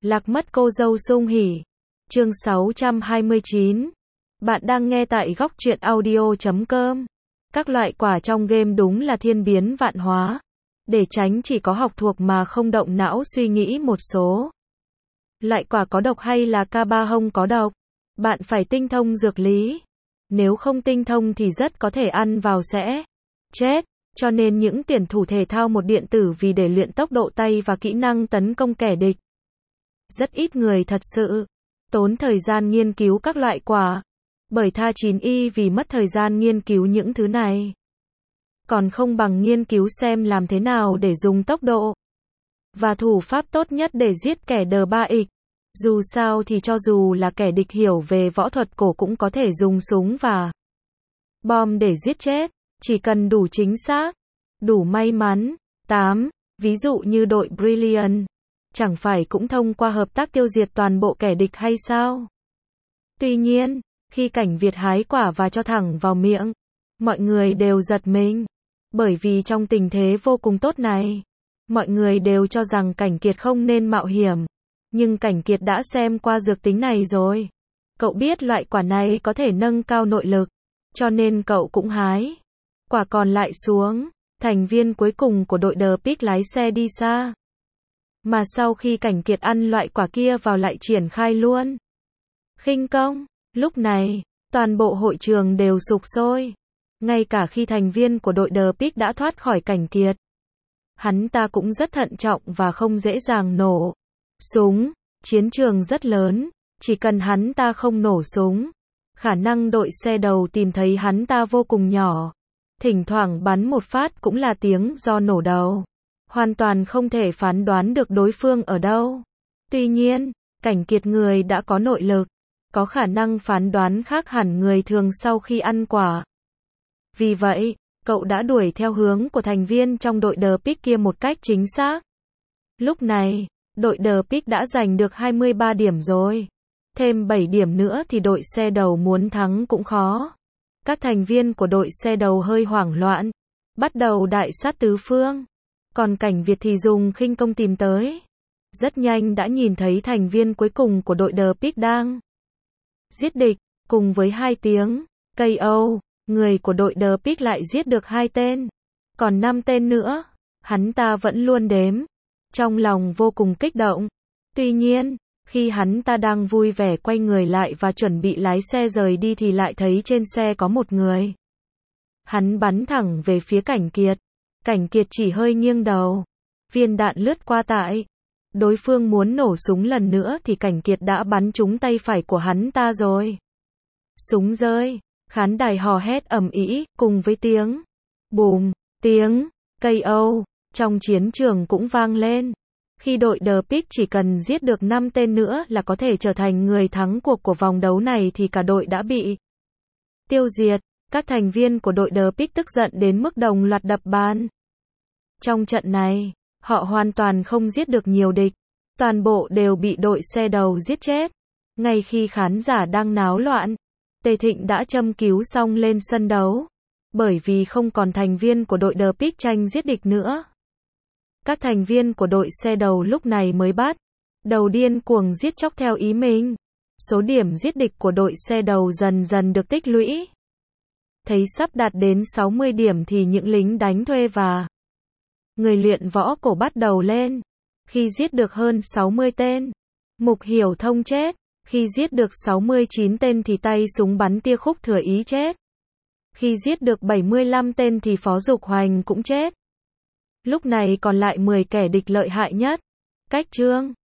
Lạc mất cô dâu sung hỉ. Chương 629. Bạn đang nghe tại góc truyện audio.com. Các loại quả trong game đúng là thiên biến vạn hóa. Để tránh chỉ có học thuộc mà không động não suy nghĩ một số. Loại quả có độc hay là ca ba hông có độc? Bạn phải tinh thông dược lý. Nếu không tinh thông thì rất có thể ăn vào sẽ chết. Cho nên những tuyển thủ thể thao một điện tử vì để luyện tốc độ tay và kỹ năng tấn công kẻ địch. Rất ít người thật sự tốn thời gian nghiên cứu các loại quả. Bởi tha 9y vì mất thời gian nghiên cứu những thứ này. Còn không bằng nghiên cứu xem làm thế nào để dùng tốc độ và thủ pháp tốt nhất để giết kẻ D3X. Dù sao thì cho dù là kẻ địch hiểu về võ thuật cổ cũng có thể dùng súng và bom để giết chết. Chỉ cần đủ chính xác, đủ may mắn. 8. Ví dụ như đội Brilliant. Chẳng phải cũng thông qua hợp tác tiêu diệt toàn bộ kẻ địch hay sao? Tuy nhiên, khi Cảnh Việt hái quả và cho thẳng vào miệng, mọi người đều giật mình. Bởi vì trong tình thế vô cùng tốt này, mọi người đều cho rằng Cảnh Kiệt không nên mạo hiểm. Nhưng Cảnh Kiệt đã xem qua dược tính này rồi. Cậu biết loại quả này có thể nâng cao nội lực, cho nên cậu cũng hái quả còn lại xuống. Thành viên cuối cùng của đội The Pick lái xe đi xa. Mà sau khi Cảnh Kiệt ăn loại quả kia vào lại triển khai luôn khinh công. Lúc này, toàn bộ hội trường đều sục sôi. Ngay cả khi thành viên của đội The Pick đã thoát khỏi Cảnh Kiệt, hắn ta cũng rất thận trọng và không dễ dàng nổ súng. Chiến trường rất lớn, chỉ cần hắn ta không nổ súng, khả năng đội xe đầu tìm thấy hắn ta vô cùng nhỏ. Thỉnh thoảng bắn một phát cũng là tiếng do nổ đầu. Hoàn toàn không thể phán đoán được đối phương ở đâu. Tuy nhiên, Cảnh Kiệt người đã có nội lực, có khả năng phán đoán khác hẳn người thường sau khi ăn quả. Vì vậy, cậu đã đuổi theo hướng của thành viên trong đội The Pick kia một cách chính xác. Lúc này, đội The Pick đã giành được 23 điểm rồi. Thêm 7 điểm nữa thì đội xe đầu muốn thắng cũng khó. Các thành viên của đội xe đầu hơi hoảng loạn, bắt đầu đại sát tứ phương. Còn Cảnh Việt thì dùng khinh công tìm tới. Rất nhanh đã nhìn thấy thành viên cuối cùng của đội The Pick đang giết địch, cùng với 2 tiếng KO, người của đội The Pick lại giết được 2 tên. Còn 5 tên nữa, hắn ta vẫn luôn đếm. Trong lòng vô cùng kích động. Tuy nhiên, khi hắn ta đang vui vẻ quay người lại và chuẩn bị lái xe rời đi thì lại thấy trên xe có một người. Hắn bắn thẳng về phía Cảnh Kiệt. Cảnh Kiệt chỉ hơi nghiêng đầu. Viên đạn lướt qua tại. Đối phương muốn nổ súng lần nữa thì Cảnh Kiệt đã bắn trúng tay phải của hắn ta rồi. Súng rơi. Khán đài hò hét ầm ĩ, cùng với tiếng bùm, tiếng KO trong chiến trường cũng vang lên. Khi đội The Pick chỉ cần giết được 5 tên nữa là có thể trở thành người thắng cuộc của vòng đấu này thì cả đội đã bị tiêu diệt. Các thành viên của đội The Pick tức giận đến mức đồng loạt đập bàn. Trong trận này, họ hoàn toàn không giết được nhiều địch. Toàn bộ đều bị đội xe đầu giết chết. Ngay khi khán giả đang náo loạn, Tề Thịnh đã châm cứu xong lên sân đấu. Bởi vì không còn thành viên của đội The Pick tranh giết địch nữa. Các thành viên của đội xe đầu lúc này mới bắt đầu điên cuồng giết chóc theo ý mình. Số điểm giết địch của đội xe đầu dần dần được tích lũy. Thấy sắp đạt đến 60 điểm thì những lính đánh thuê và người luyện võ cổ bắt đầu lên. Khi giết được hơn 60 tên, Mục Hiểu Thông chết. Khi giết được 69 tên thì tay súng bắn tia khúc thừa ý chết. Khi giết được 75 tên thì Phó Dục Hoành cũng chết. Lúc này còn lại 10 kẻ địch lợi hại nhất. Cách chương